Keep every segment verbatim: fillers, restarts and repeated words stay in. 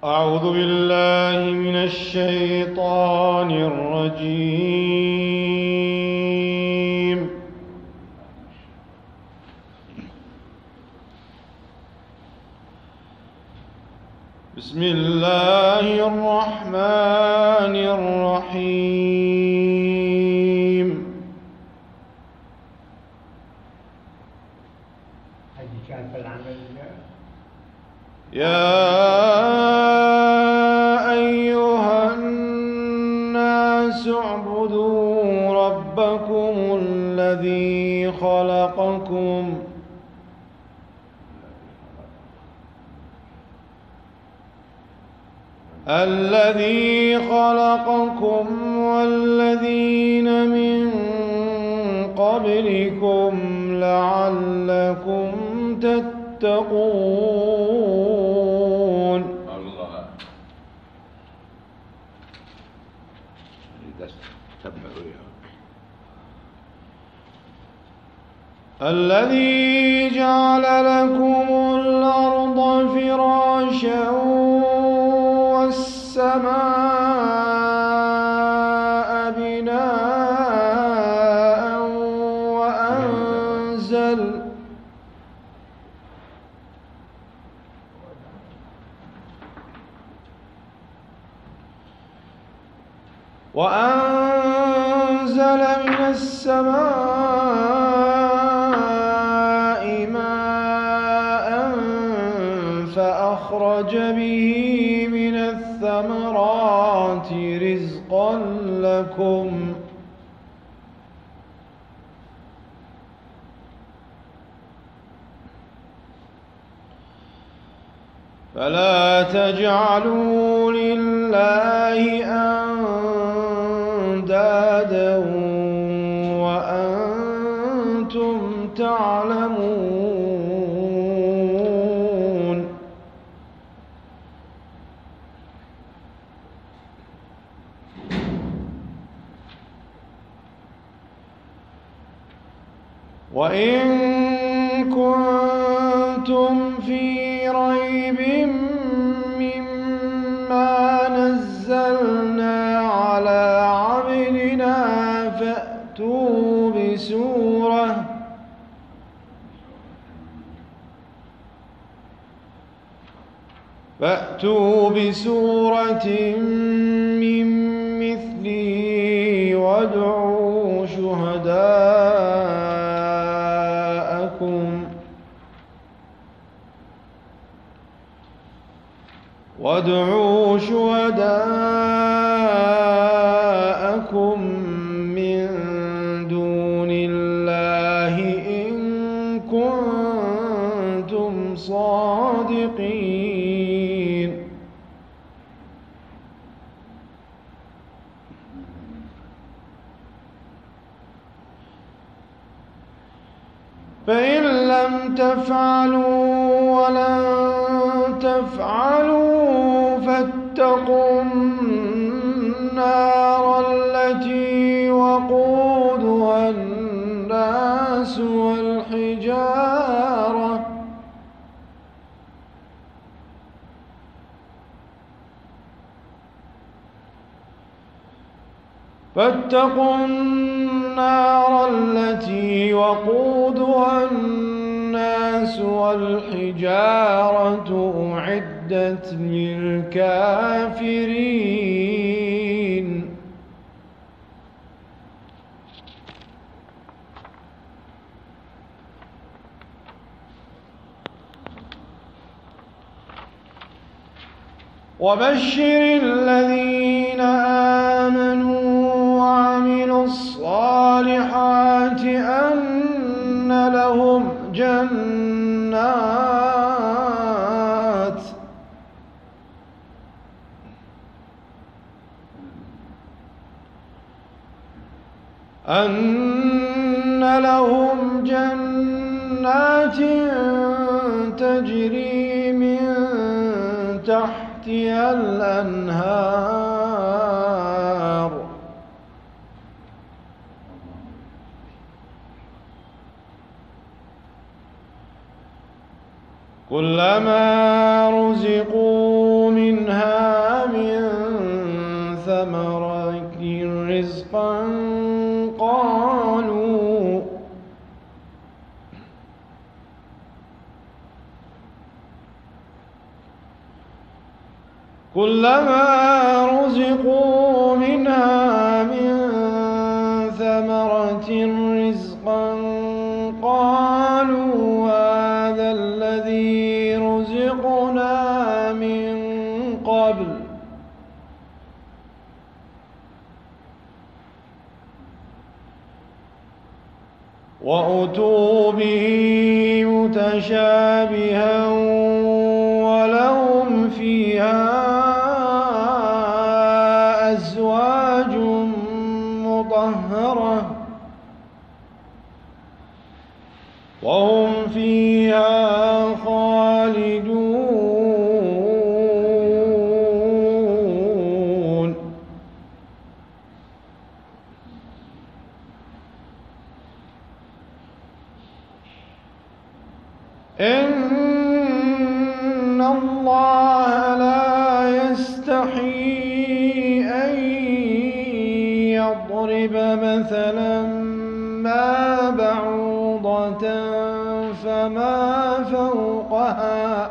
أعوذ بالله من الشيطان الرجيم. بسم الله الرحمن الرحيم. يا أيها الناس اعبدوا ربكم الذي خلقكم الذي خلقكم والذين من قبلكم لعلكم تتقون. الله. الذي جعل لكم الأرض فراشا والسماء بناء وأنزل وأنزل من السماء ماء فأخرج به من الثمرات رزقا لكم فلا تجعلوا لله أندادا وأنتم تعلمون. وإن كنتم في ريب مما نزلنا على عبدنا فأتوا بسورة فأتوا بسورة من مثله وادعوا شهداءكم وادعوا شهداءكم من دون الله إن كنتم صادقين. فإن لم تفعلوا ولن تفعلوا فاتقوا النار التي وقودها الناس والحجارة فاتقوا النار التي وقودها الناس والحجارة أعدت للكافرين. وبشر الذين آمنوا وعملوا الصالحات أن لهم جنات أن لهم جنات تجري من تحتها الأنهار كلما رزقوا منها من ثمرات رزقا قالوا كلما رزقوا منها من ثمرة رزقا قالوا هذا الذي رزقنا من قبل وأتوا به متشابها ولهم فيها أزواج مطهرة وهم فيها خالدون إن الله لا يستحيي أن يضرب مثلا ما بعوضة فما فوقها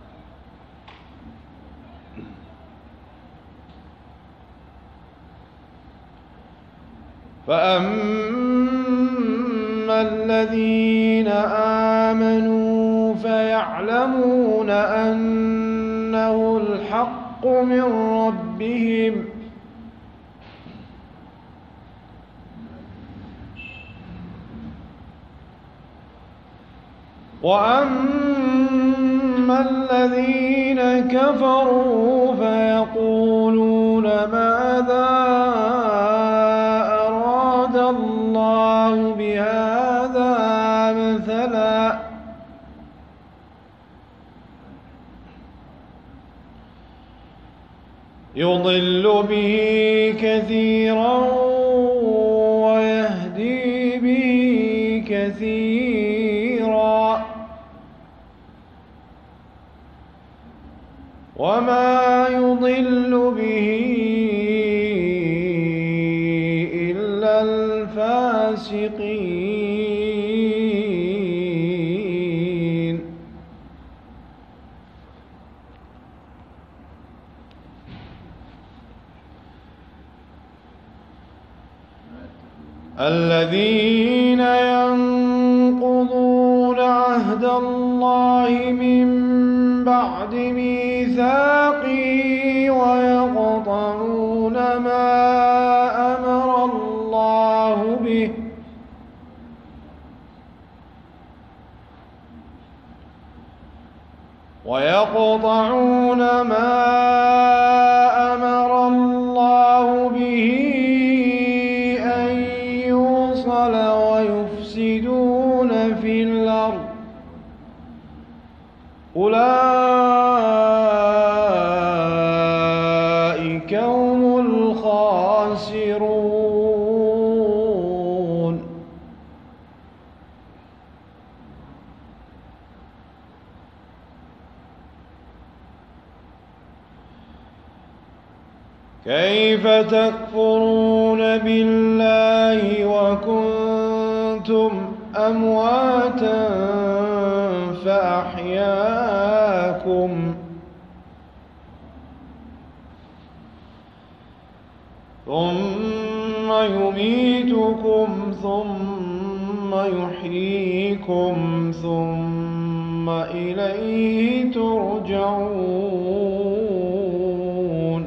فأما الذين آمنوا فيعلمون أنه الحق من ربهم وأما الذين كفروا فيقولون ماذا أراد الله بهذا مثلا يضل به كثيرا ويهدي به كثيرا وما يضل به إلا الفاسقين الذين ينقضون عهد الله من بعد ميثاقه ويقطعون ما أمر الله به ويقطعون ما أمر الله به أن يوصل ويفسدون في الأرض أولئك هم الخاسرون كيف تكفرون بالله وكنتم أمواتا فأحياكم ثم يميتكم ثم يحييكم ثم إليه ترجعون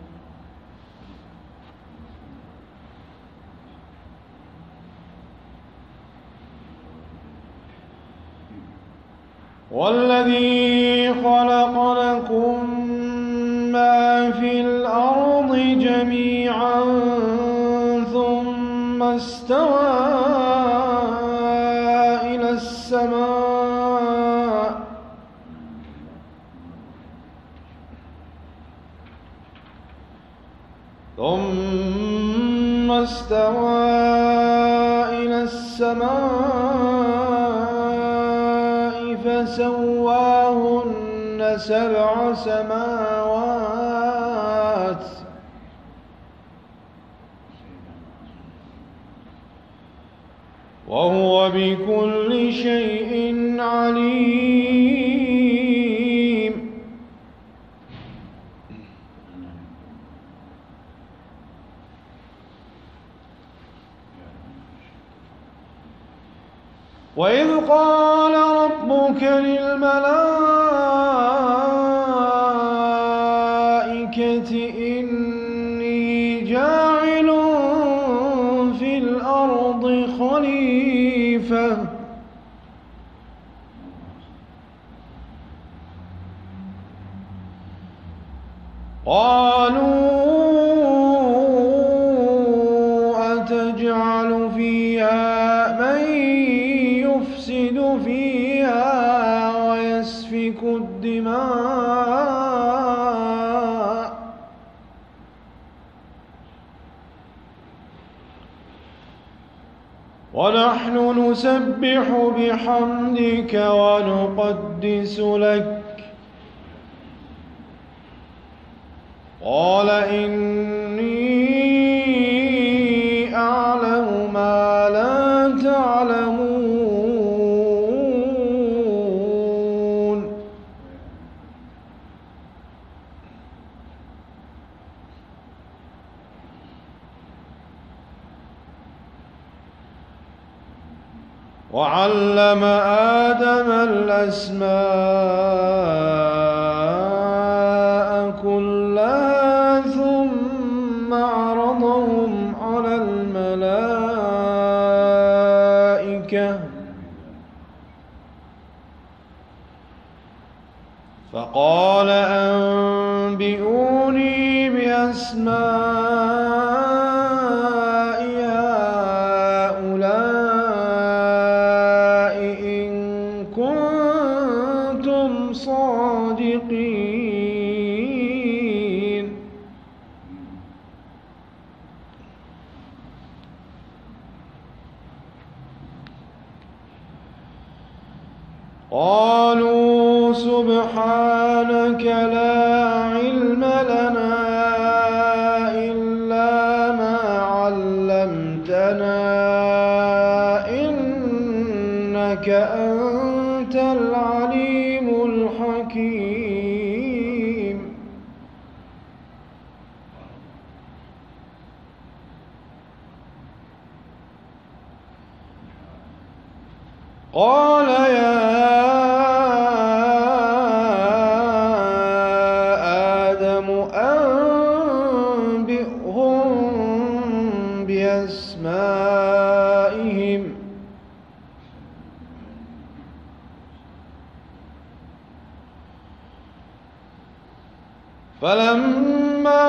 والذي خلق لكم ما في الأرض جميعا ثم استوى إلى السماء ثم استوى إلى السماء فسواهن سبع سماوات وهو بكل شيء عليم. وإذ قال ربك للملائكة إني جاعل في الأرض خليفة قالوا أتجعل فيها من يفسد فيها ويسفك الدماء ونحن نسبح بحمدك ونقدس لك قال إني أعلم ما لا تعلمون. وعلم آدم الأسماء كلها ثم عرضهم على الملائكة فقال أنبئوني بأسماء هؤلاء إن كنتم صادقين. قالوا سبحانك لا علم لنا إلا ما علمتنا إنك أنت العليم الحكيم. قال يا آدم أنبئهم بأسمائهم فلما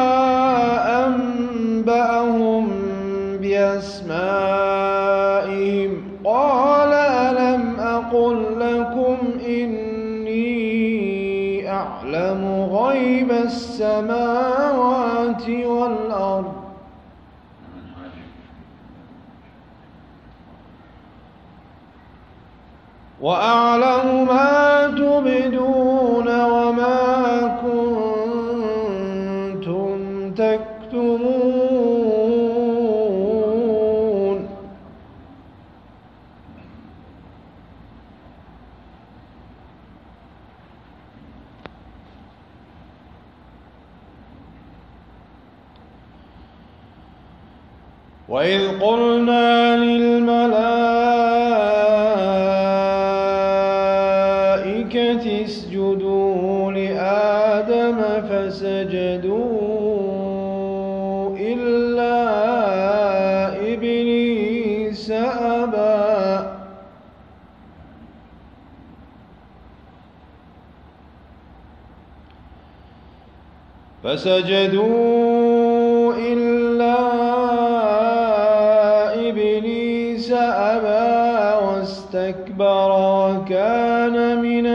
أنبأهم بأسمائهم قال ألم أقل لكم إني أعلم غيب السماوات والأرض وأعلم ما تبدون وما كنتم تكتمون. وإذ قلنا للملائكة اسجدوا لآدم فسجدوا إلا إبليس أبى فسجدوا إلا إبليس أبى واستكبر وكان من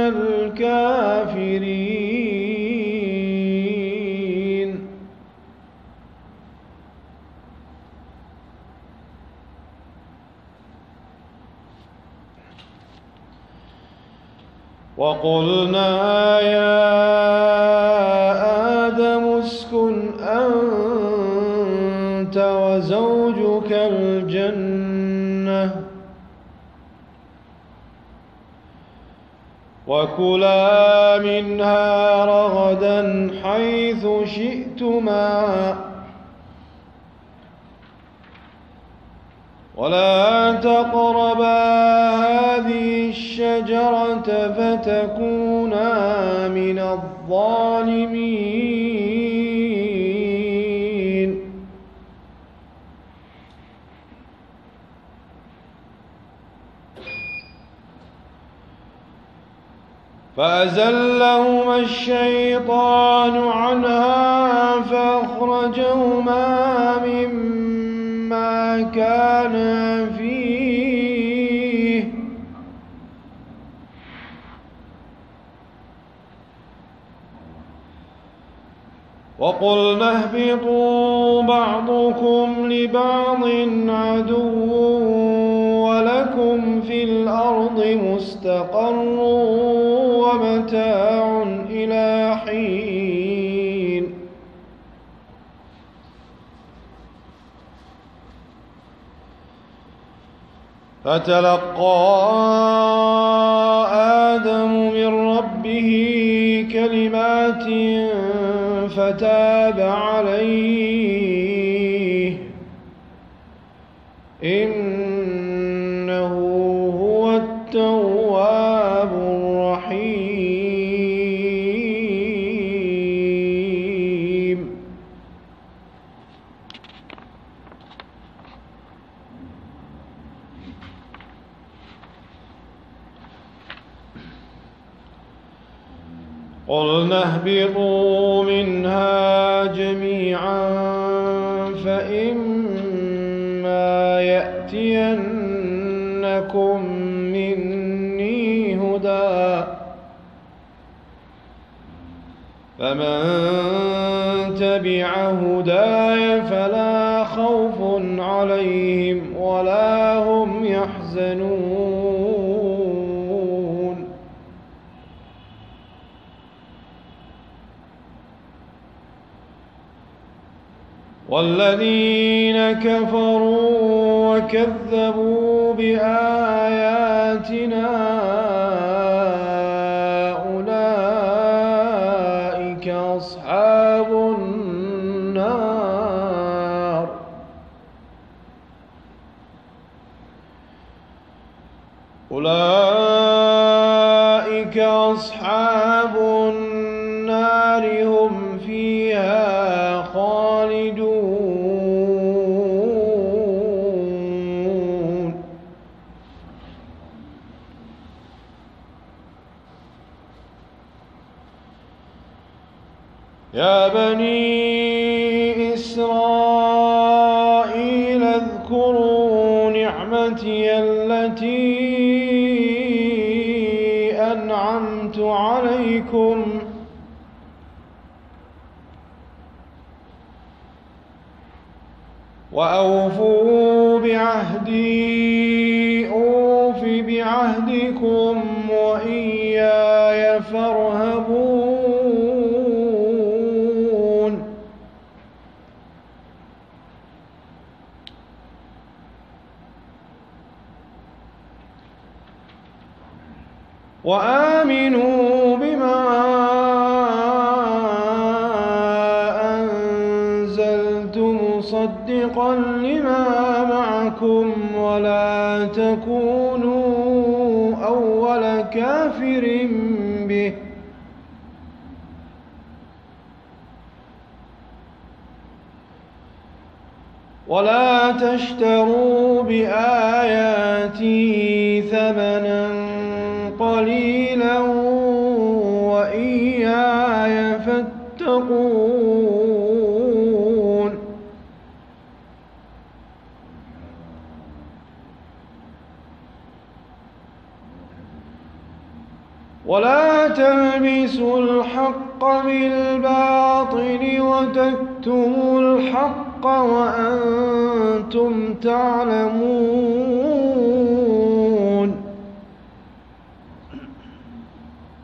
الكافرين. وقلنا يا آدم اسكن أنت وزوجك الجنة وكلا منها رغدا حيث شئتما ولا تقربا هذه الشجرة فتكونا من الظالمين فأزلهما الشيطان عنها فأخرجهما مما كانا فيه وقلنا اهبطوا بعضكم لبعض عدو ولكم في الأرض مستقر ومتاع إلى حين فتلقى آدم من ربه كلمات فتاب عليه إنه هو التواب الرحيم قلنا اهبطوا منها جميعا فإما يأتينكم مني هدى فمن تبع هداي فلا خوف عليهم ولا هم يحزنون والذين كفروا وكذبوا بآياتنا أولئك أصحاب النار أولئك أصحاب النار هم فيها خالدون يا بني إسرائيل اذكروا نعمتي التي أنعمت عليكم وأوفوا بعهدي أوف بعهدكم وإياي فارهبون وآمنوا بما أنزلت مصدقا لما معكم ولا تكونوا أول كافر به ولا تشتروا بآياتي ثمنا قليلا وإياي فاتقون ولا تلبسوا الحق بالباطل وتكتموا الحق وأنتم تعلمون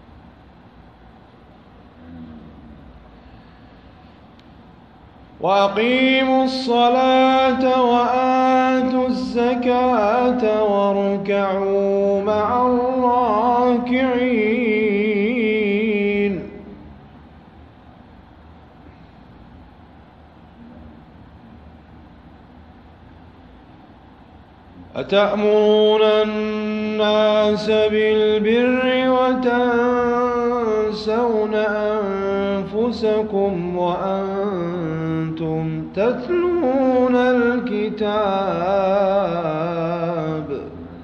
وأقيموا الصلاة وآتوا الزكاة واركعوا مع الراكعين. أتأمرون الناس بالبر وتنسون أنفسكم وأنتم تتلون الكتاب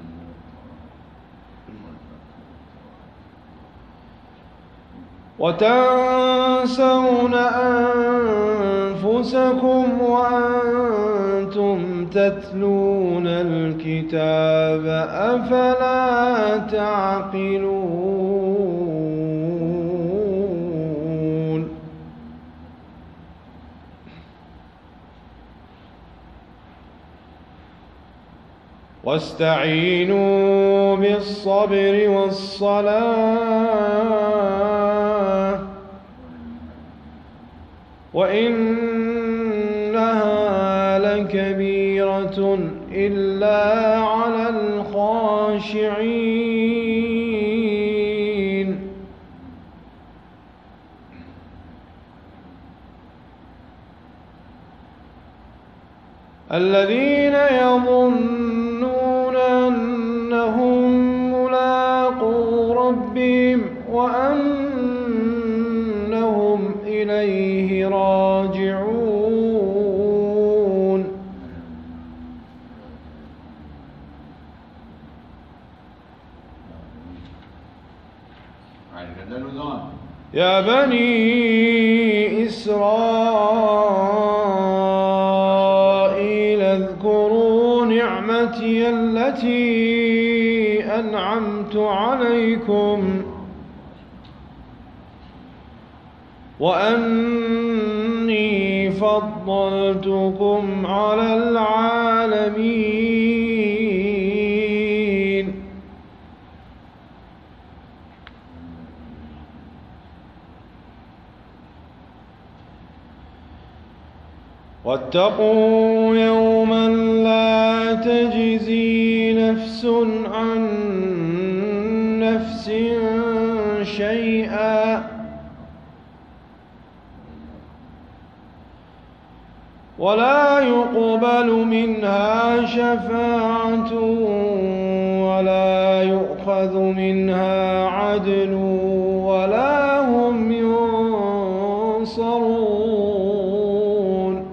وتنسون أنفسكم وأنتم تتلون الكتاب أفلا تعقلون. واستعينوا بالصبر والصلاة وإنها لكبيرة إلا على الخاشعين. الذين يظنون أنهم ملاقو ربهم وأنهم إليه راجعون. يا بني إسرائيل اذكروا نعمتي التي أنعمت عليكم وأني فضلتكم على العالمين. واتقوا يوما لا تجزي نفس عن نفس شيئا ولا يقبل منها شفاعة ولا يؤخذ منها عدل ولا هم ينصرون.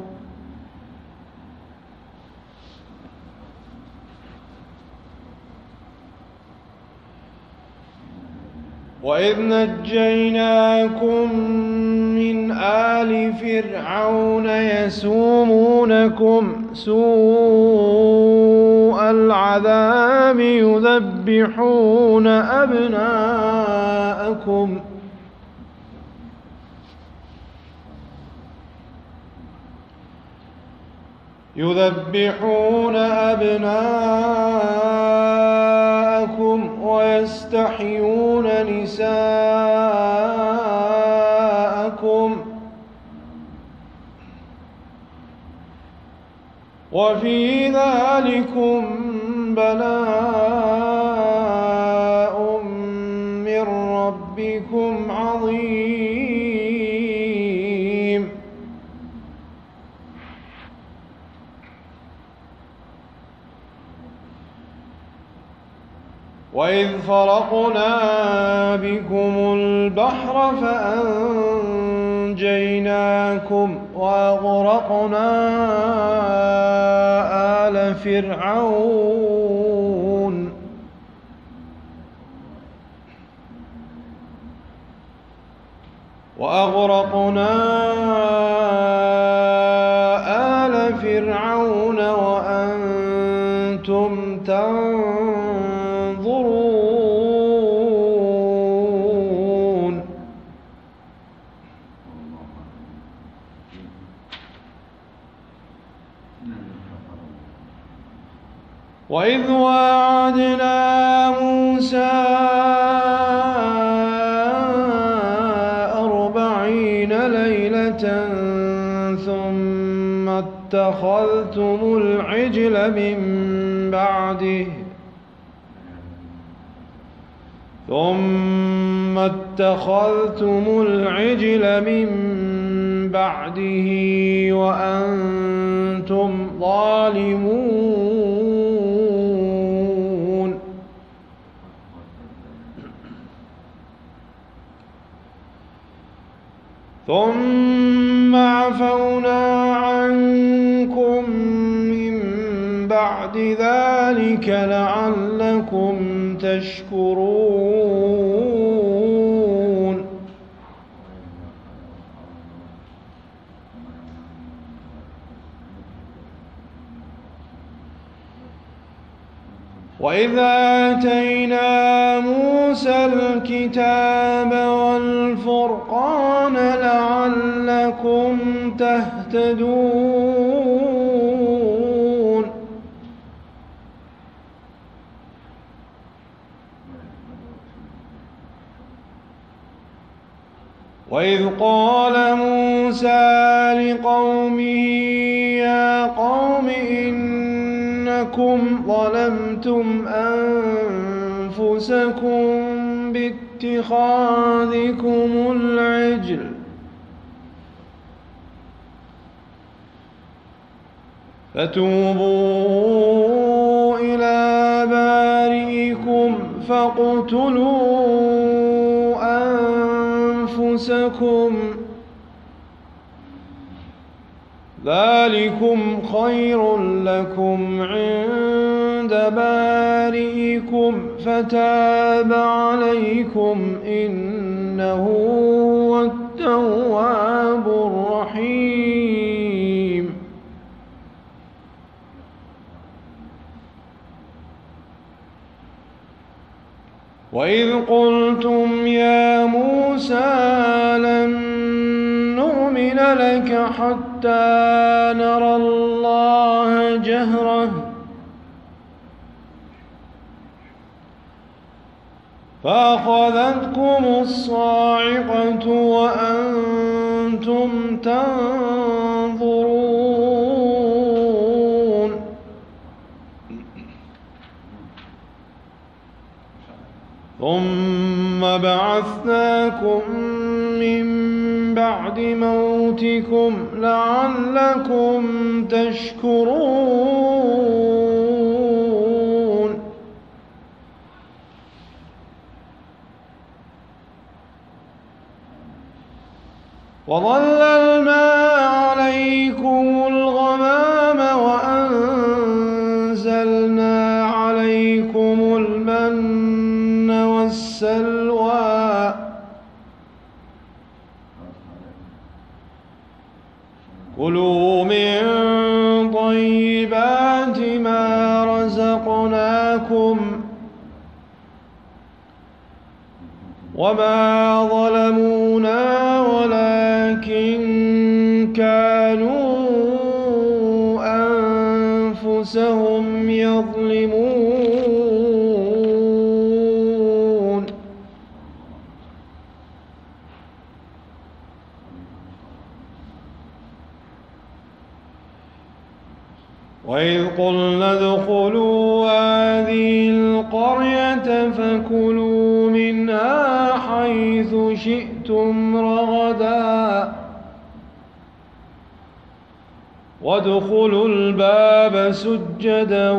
وإذ نجيناكم من آل فرعون يسومونكم سوء العذاب يذبحون أبناءكم يذبحون أبناءكم ويستحيون نساءكم وفي ذلكم بلاء من ربكم عظيم. وإذ فرقنا بكم البحر فأنجيناكم وأغرقنا آل فرعون وأغرقنا آل فرعون وأنتم تنظرون. وإذ واعدنا موسى أربعين ليلة ثم اتخذتم العجل من بعده ثم اتخذتم العجل من بعده وأنتم ظالمون ثم عفونا عنكم من بعد ذلك لعلكم تشكرون وإذ آتينا موسى الكتاب والفرقان لعلكم تهتدون وإذ قال موسى لقومه يا قوم إنكم ظلمتم أنفسكم باتخاذكم العجل فتوبوا إلى بارئكم فاقتلوا أنفسكم ذلكم خير لكم عند بارئكم فتاب عليكم إنه هو التواب الرحيم وإذ قلتم يا موسى لن نؤمن لك حتى نرى الله جهرة فأخذتكم الصاعقة وأنتم تنظرون ثم بعثناكم من بعد موتكم لعلكم تشكرون وظللنا عليكم الغمام وأنزلنا عليكم المن والسلوى كلوا من طيبات ما رزقناكم وما ظلمونا ولكن كانوا أنفسهم يظلمون وإذ قلنا ادخلوا هذه القرية فكلوا منها حيث شئتم رغدا وادخلوا الباب سجدا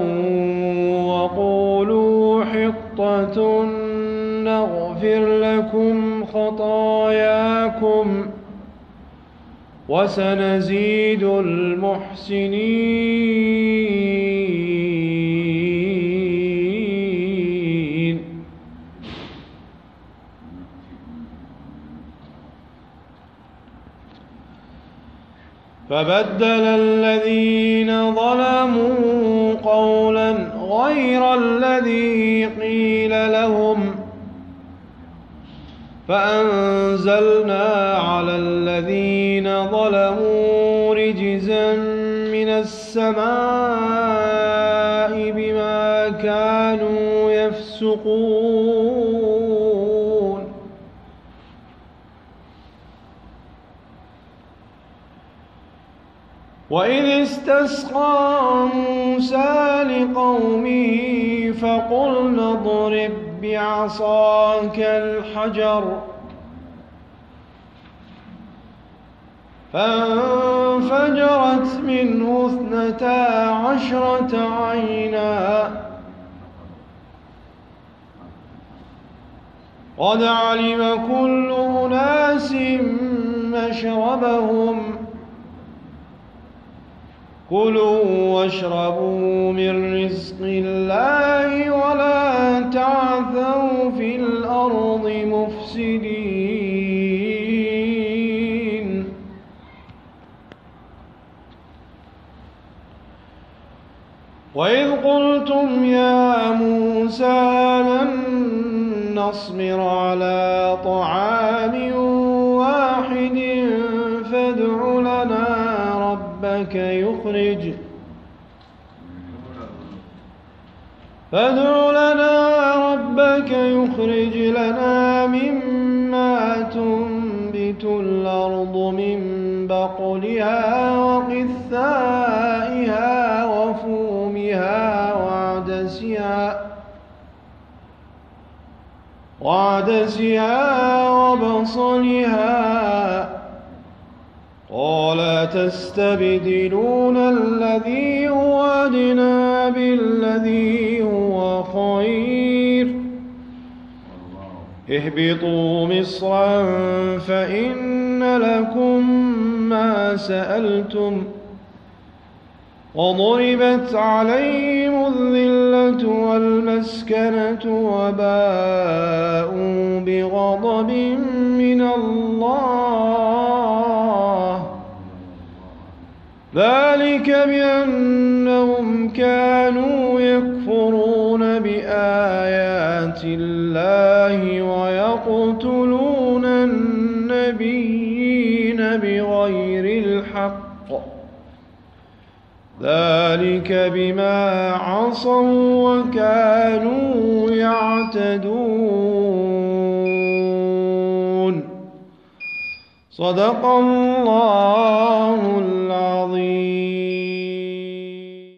وقولوا حطة نغفر لكم خطاياكم وسنزيد المحسنين فبدل الذين ظلموا قولا غير الذي قيل لهم فأنزلنا على الذين ظلموا رجزا من السماء بما كانوا يفسقون وإذ استسقى موسى لقومه فقلنا اضرب بعصاك الحجر فانفجرت منه اثنتا عشرة عينا قد علم كل أناس مشربهم كلوا واشربوا من رزق الله ولا تعثوا في الأرض مفسدين وإذ قلتم يا موسى لن نصبر على طعام واحد فادع لنا ربك يخرج فادع لنا ربك يخرج لنا مما تنبت الأرض من بقلها وقثائها وفومها وعدسها وعدسها وبصلها قال تستبدلون الذي هو أدنى بالذي هو خير اهبطوا مصرا فإن لكم ما سألتم وضربت عليهم الذلة والمسكنة وباءوا بغضب من الله ذلك بأنهم كانوا يكفرون بآيات الله ويقتلون النبيين بغير الحق ذلك بما عصوا وكانوا يعتدون صدق الله العظيم.